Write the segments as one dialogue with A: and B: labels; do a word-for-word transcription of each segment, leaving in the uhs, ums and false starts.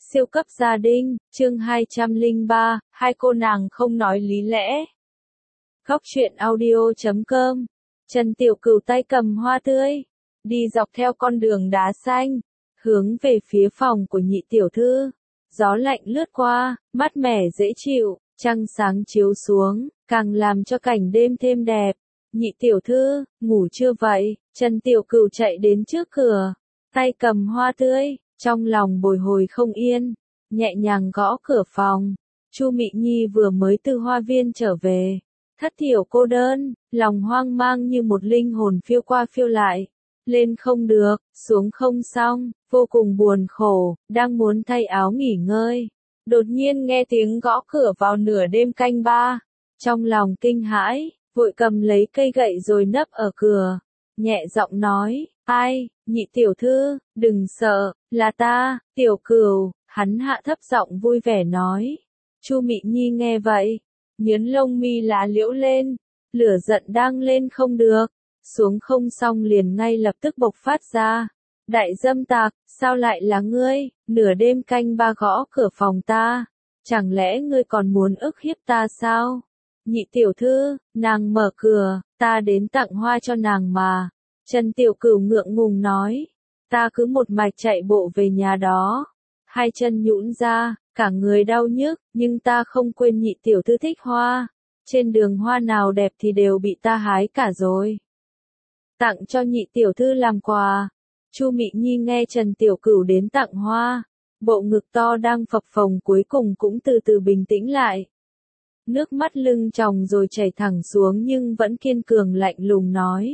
A: Siêu cấp gia đình, chương hai trăm lẻ ba, hai cô nàng không nói lý lẽ. Góc truyện audio chấm com. Trần Tiểu Cửu tay cầm hoa tươi, đi dọc theo con đường đá xanh, hướng về phía phòng của nhị tiểu thư. Gió lạnh lướt qua, mát mẻ dễ chịu, trăng sáng chiếu xuống, càng làm cho cảnh đêm thêm đẹp. Nhị tiểu thư, ngủ chưa vậy? Trần Tiểu Cửu chạy đến trước cửa, tay cầm hoa tươi, trong lòng bồi hồi không yên, nhẹ nhàng gõ cửa phòng. Chu Mị Nhi vừa mới từ hoa viên trở về, thất thiểu cô đơn, lòng hoang mang như một linh hồn phiêu qua phiêu lại, lên không được, xuống không xong, vô cùng buồn khổ, đang muốn thay áo nghỉ ngơi. Đột nhiên nghe tiếng gõ cửa vào nửa đêm canh ba, trong lòng kinh hãi, vội cầm lấy cây gậy rồi nấp ở cửa, nhẹ giọng nói, ai, nhị tiểu thư, đừng sợ, là ta, Tiểu Cửu. Hắn hạ thấp giọng vui vẻ nói. Chu Mị Nhi nghe vậy, nhướng lông mi lá liễu lên, lửa giận đang lên không được, xuống không xong liền ngay lập tức bộc phát ra. Đại dâm tặc, sao lại là ngươi, nửa đêm canh ba gõ cửa phòng ta, chẳng lẽ ngươi còn muốn ức hiếp ta sao? Nhị tiểu thư, nàng mở cửa, ta đến tặng hoa cho nàng mà. Trần Tiểu Cửu ngượng ngùng nói, ta cứ một mạch chạy bộ về nhà đó, hai chân nhũn ra, cả người đau nhức, nhưng ta không quên nhị tiểu thư thích hoa, trên đường hoa nào đẹp thì đều bị ta hái cả rồi. Tặng cho nhị tiểu thư làm quà. Chu Mị Nhi nghe Trần Tiểu Cửu đến tặng hoa, bộ ngực to đang phập phồng cuối cùng cũng từ từ bình tĩnh lại. Nước mắt lưng tròng rồi chảy thẳng xuống nhưng vẫn kiên cường lạnh lùng nói.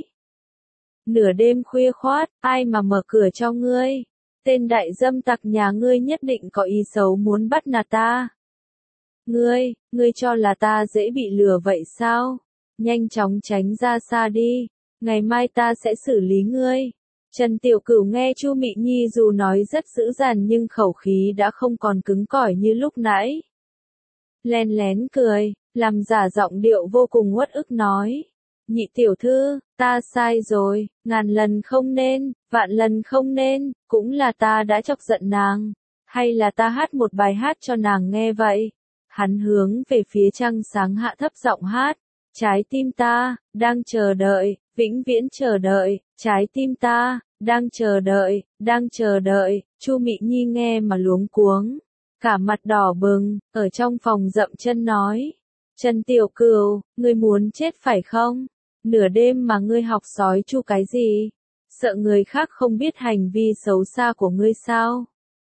A: Nửa đêm khuya khoát, ai mà mở cửa cho ngươi? Tên đại dâm tặc nhà ngươi nhất định có ý xấu muốn bắt nạt ta. Ngươi, ngươi cho là ta dễ bị lừa vậy sao? Nhanh chóng tránh ra xa đi, ngày mai ta sẽ xử lý ngươi. Trần Tiểu Cửu nghe Chu Mị Nhi dù nói rất dữ dằn nhưng khẩu khí đã không còn cứng cỏi như lúc nãy. Len lén cười, làm giả giọng điệu vô cùng uất ức nói. Nhị tiểu thư, ta sai rồi, ngàn lần không nên, vạn lần không nên, cũng là ta đã chọc giận nàng, hay là ta hát một bài hát cho nàng nghe vậy? Hắn hướng về phía trăng sáng hạ thấp giọng hát, trái tim ta, đang chờ đợi, vĩnh viễn chờ đợi, trái tim ta, đang chờ đợi, đang chờ đợi. Chu Mị Nhi nghe mà luống cuống, cả mặt đỏ bừng, ở trong phòng dậm chân nói, Trần Tiểu Cửu, ngươi muốn chết phải không? Nửa đêm mà ngươi học sói chu cái gì? Sợ người khác không biết hành vi xấu xa của ngươi sao?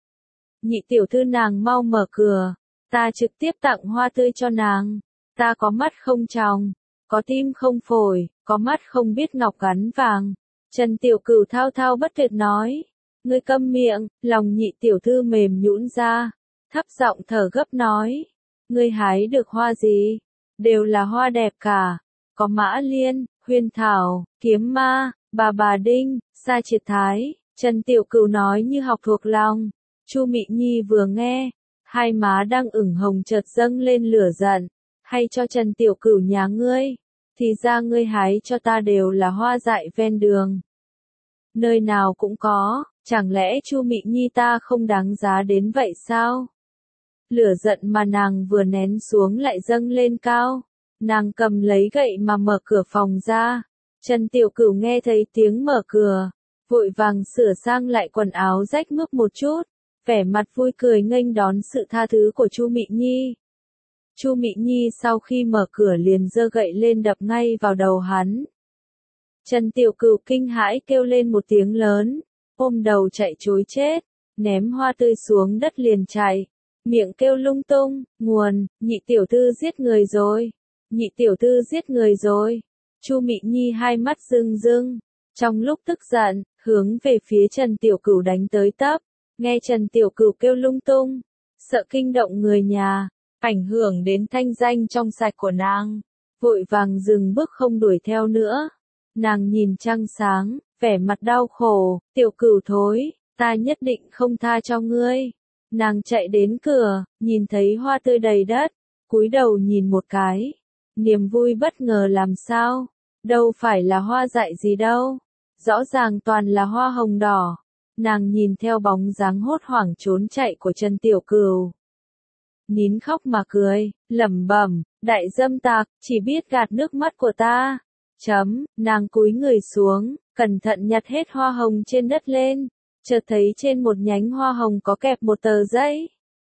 A: Nhị tiểu thư nàng mau mở cửa, ta trực tiếp tặng hoa tươi cho nàng. Ta có mắt không tròng, có tim không phổi, có mắt không biết ngọc gắn vàng. Trần Tiểu Cửu thao thao bất tuyệt nói. Ngươi câm miệng, lòng nhị tiểu thư mềm nhũn ra, thấp giọng thở gấp nói. Ngươi hái được hoa gì? Đều là hoa đẹp cả. Có mã liên, huyên thảo, kiếm ma, bà bà đinh, sa triệt thái. Trần Tiểu Cửu nói như học thuộc lòng. Chu Mị Nhi vừa nghe, hai má đang ửng hồng chợt dâng lên lửa giận. Hay cho Trần Tiểu Cửu nhà ngươi, thì ra ngươi hái cho ta đều là hoa dại ven đường. Nơi nào cũng có, chẳng lẽ Chu Mị Nhi ta không đáng giá đến vậy sao? Lửa giận mà nàng vừa nén xuống lại dâng lên cao. Nàng cầm lấy gậy mà mở cửa phòng ra. Trần Tiểu Cửu nghe thấy tiếng mở cửa, vội vàng sửa sang lại quần áo rách mướp một chút, vẻ mặt vui cười nghênh đón sự tha thứ của Chu Mị Nhi. Chu Mị Nhi sau khi mở cửa liền giơ gậy lên đập ngay vào đầu hắn. Trần Tiểu Cửu kinh hãi kêu lên một tiếng lớn, ôm đầu chạy trối chết, ném hoa tươi xuống đất liền chạy, miệng kêu lung tung, nguồn, nhị tiểu thư giết người rồi. Nhị tiểu thư giết người rồi. Chu Mị Nhi hai mắt rưng rưng, trong lúc tức giận, hướng về phía Trần Tiểu Cửu đánh tới tấp. Nghe Trần Tiểu Cửu kêu lung tung, sợ kinh động người nhà, ảnh hưởng đến thanh danh trong sạch của nàng, vội vàng dừng bước không đuổi theo nữa. Nàng nhìn trăng sáng, vẻ mặt đau khổ, Tiểu Cửu thối, ta nhất định không tha cho ngươi. Nàng chạy đến cửa, nhìn thấy hoa tươi đầy đất, cúi đầu nhìn một cái. Niềm vui bất ngờ làm sao? Đâu phải là hoa dại gì đâu. Rõ ràng toàn là hoa hồng đỏ. Nàng nhìn theo bóng dáng hốt hoảng trốn chạy của Trần Tiểu Cửu. Nín khóc mà cười, lẩm bẩm, đại dâm tặc, chỉ biết gạt nước mắt của ta. Chấm, nàng cúi người xuống, cẩn thận nhặt hết hoa hồng trên đất lên, chợt thấy trên một nhánh hoa hồng có kẹp một tờ giấy.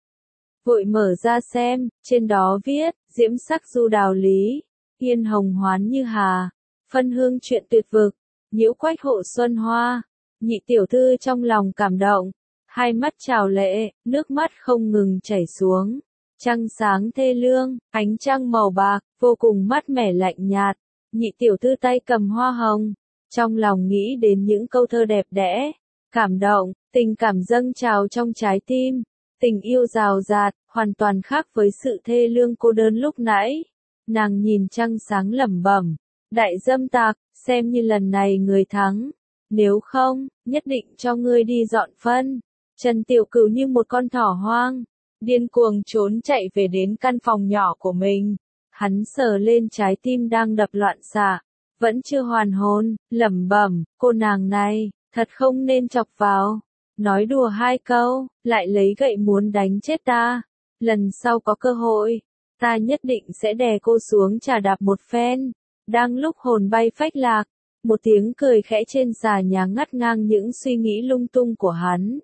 A: Vội mở ra xem, trên đó viết, diễm sắc du đào lý, yên hồng hoán như hà, phân hương chuyện tuyệt vực, nhiễu quách hộ xuân hoa. Nhị tiểu thư trong lòng cảm động, hai mắt trào lệ, nước mắt không ngừng chảy xuống. Trăng sáng thê lương, ánh trăng màu bạc, vô cùng mát mẻ lạnh nhạt. Nhị tiểu thư tay cầm hoa hồng, trong lòng nghĩ đến những câu thơ đẹp đẽ, cảm động, tình cảm dâng trào trong trái tim. Tình yêu rào rạt, hoàn toàn khác với sự thê lương cô đơn lúc nãy. Nàng nhìn trăng sáng lẩm bẩm, đại dâm tặc, xem như lần này người thắng. Nếu không, nhất định cho ngươi đi dọn phân. Trần Tiểu Cửu như một con thỏ hoang, điên cuồng trốn chạy về đến căn phòng nhỏ của mình. Hắn sờ lên trái tim đang đập loạn xạ, vẫn chưa hoàn hồn, lẩm bẩm, cô nàng này, thật không nên chọc vào. Nói đùa hai câu, lại lấy gậy muốn đánh chết ta. Lần sau có cơ hội, ta nhất định sẽ đè cô xuống trà đạp một phen. Đang lúc hồn bay phách lạc, một tiếng cười khẽ trên xà nhà ngắt ngang những suy nghĩ lung tung của hắn.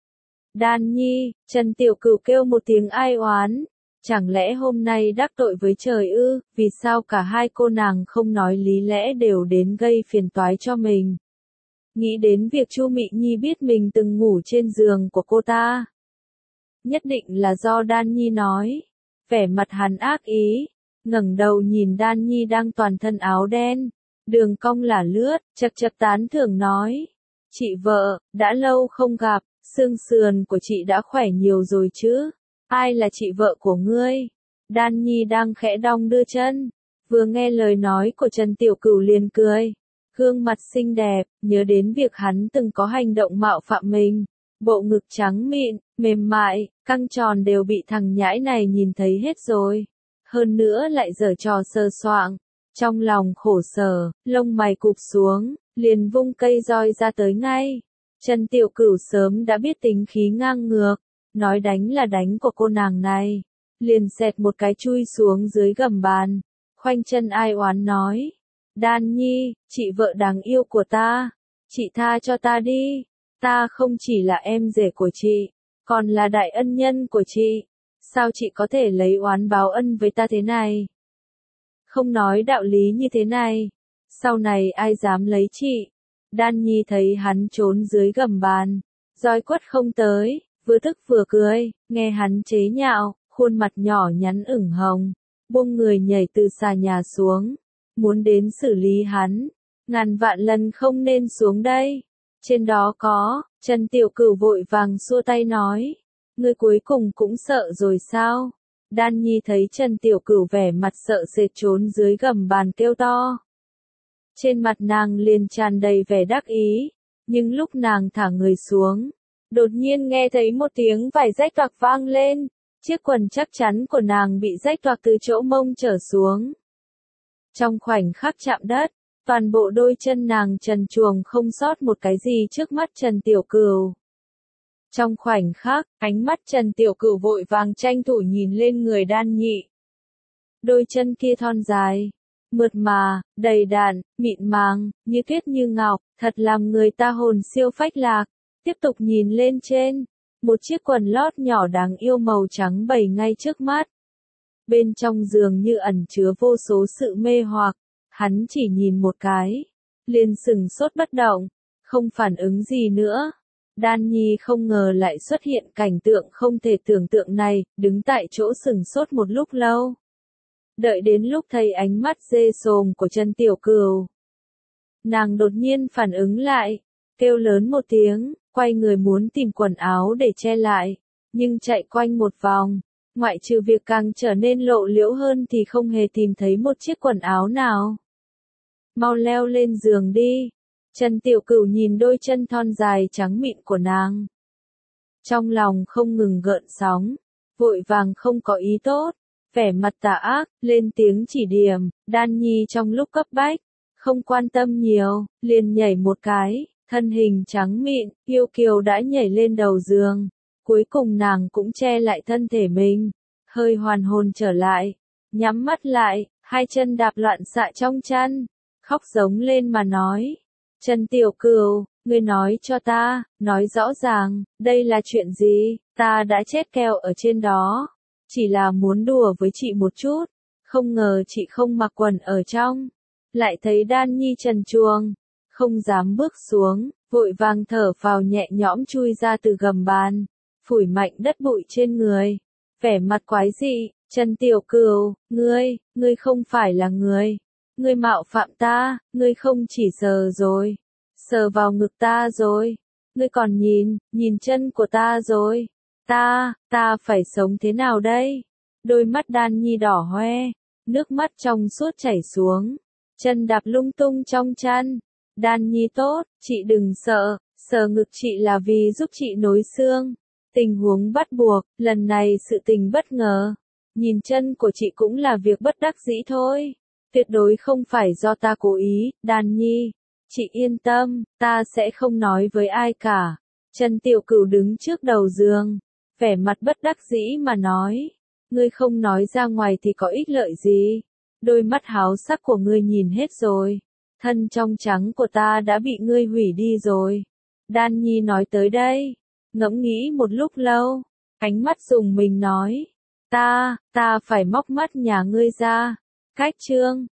A: Đan Nhi, Trần Tiểu Cửu kêu một tiếng ai oán. Chẳng lẽ hôm nay đắc tội với trời ư, vì sao cả hai cô nàng không nói lý lẽ đều đến gây phiền toái cho mình. Nghĩ đến việc Chu Mị Nhi biết mình từng ngủ trên giường của cô ta. Nhất định là do Đan Nhi nói. Vẻ mặt hắn ác ý, ngẩng đầu nhìn Đan Nhi đang toàn thân áo đen, đường cong lả lướt, chật chật tán thưởng nói. Chị vợ, đã lâu không gặp, xương sườn của chị đã khỏe nhiều rồi chứ. Ai là chị vợ của ngươi? Đan Nhi đang khẽ đong đưa chân, vừa nghe lời nói của Trần Tiểu Cửu liền cười. Gương mặt xinh đẹp, nhớ đến việc hắn từng có hành động mạo phạm mình. Bộ ngực trắng mịn, mềm mại, căng tròn đều bị thằng nhãi này nhìn thấy hết rồi. Hơn nữa lại giở trò sờ soạng. Trong lòng khổ sở, lông mày cụp xuống, liền vung cây roi ra tới ngay. Trần Tiểu Cửu sớm đã biết tính khí ngang ngược, nói đánh là đánh của cô nàng này. Liền xẹt một cái chui xuống dưới gầm bàn, khoanh chân ai oán nói. Đan Nhi, chị vợ đáng yêu của ta, chị tha cho ta đi, ta không chỉ là em rể của chị, còn là đại ân nhân của chị, sao chị có thể lấy oán báo ân với ta thế này? Không nói đạo lý như thế này, sau này ai dám lấy chị? Đan Nhi thấy hắn trốn dưới gầm bàn, roi quất không tới, vừa tức vừa cười, nghe hắn chế nhạo, khuôn mặt nhỏ nhắn ửng hồng, buông người nhảy từ xà nhà xuống. Muốn đến xử lý hắn, ngàn vạn lần không nên xuống đây. Trên đó có, Trần Tiểu Cửu vội vàng xua tay nói. Ngươi cuối cùng cũng sợ rồi sao? Đan Nhi thấy Trần Tiểu Cửu vẻ mặt sợ sệt trốn dưới gầm bàn kêu to. Trên mặt nàng liền tràn đầy vẻ đắc ý, nhưng lúc nàng thả người xuống, đột nhiên nghe thấy một tiếng vải rách toạc vang lên, chiếc quần chắc chắn của nàng bị rách toạc từ chỗ mông trở xuống. Trong khoảnh khắc chạm đất, toàn bộ đôi chân nàng trần truồng không sót một cái gì trước mắt Trần Tiểu Cửu. Trong khoảnh khắc, ánh mắt Trần Tiểu Cửu vội vàng tranh thủ nhìn lên người Đan Nhị. Đôi chân kia thon dài, mượt mà, đầy đặn, mịn màng, như tuyết như ngọc, thật làm người ta hồn siêu phách lạc. Tiếp tục nhìn lên trên, một chiếc quần lót nhỏ đáng yêu màu trắng bày ngay trước mắt. Bên trong giường như ẩn chứa vô số sự mê hoặc, hắn chỉ nhìn một cái, liền sừng sốt bất động, không phản ứng gì nữa. Đan Nhi không ngờ lại xuất hiện cảnh tượng không thể tưởng tượng này, đứng tại chỗ sừng sốt một lúc lâu. Đợi đến lúc thấy ánh mắt dê sồm của Trần Tiểu Cửu, nàng đột nhiên phản ứng lại, kêu lớn một tiếng, quay người muốn tìm quần áo để che lại, nhưng chạy quanh một vòng, ngoại trừ việc càng trở nên lộ liễu hơn thì không hề tìm thấy một chiếc quần áo nào. Mau leo lên giường đi. Trần Tiểu Cửu nhìn đôi chân thon dài trắng mịn của nàng. Trong lòng không ngừng gợn sóng, vội vàng không có ý tốt, vẻ mặt tà ác, lên tiếng chỉ điểm. Đan Nhi trong lúc cấp bách, không quan tâm nhiều, liền nhảy một cái, Thân hình trắng mịn, yêu kiều đã nhảy lên đầu giường. Cuối cùng nàng cũng che lại thân thể mình. Hơi hoàn hồn trở lại. Nhắm mắt lại, hai chân đạp loạn xạ trong chăn. Khóc giống lên mà nói. Trần Tiểu Cửu, ngươi nói cho ta, nói rõ ràng, đây là chuyện gì, ta đã chết keo ở trên đó. Chỉ là muốn đùa với chị một chút. Không ngờ chị không mặc quần ở trong. Lại thấy Đan Nhi trần truồng. Không dám bước xuống, vội vàng thở phào nhẹ nhõm chui ra từ gầm bàn. Phủi mạnh đất bụi trên người. Vẻ mặt quái dị, Trần Tiểu Cửu, ngươi, ngươi không phải là người. Ngươi mạo phạm ta, ngươi không chỉ sờ rồi. Sờ vào ngực ta rồi. Ngươi còn nhìn, nhìn chân của ta rồi. Ta, ta phải sống thế nào đây? Đôi mắt Đan Nhi đỏ hoe. Nước mắt trong suốt chảy xuống. Chân đạp lung tung trong chăn. Đan Nhi tốt, chị đừng sợ. Sờ ngực chị là vì giúp chị nối xương. Tình huống bắt buộc, lần này sự tình bất ngờ. Nhìn chân của chị cũng là việc bất đắc dĩ thôi. Tuyệt đối không phải do ta cố ý, Đan Nhi. Chị yên tâm, ta sẽ không nói với ai cả. Trần Tiểu Cửu đứng trước đầu giường. Vẻ mặt bất đắc dĩ mà nói. Ngươi không nói ra ngoài thì có ích lợi gì. Đôi mắt háo sắc của ngươi nhìn hết rồi. Thân trong trắng của ta đã bị ngươi hủy đi rồi. Đan Nhi nói tới đây. Ngẫm nghĩ một lúc lâu. Ánh mắt dùng mình nói. Ta, ta phải móc mắt nhà ngươi ra. Cách chương.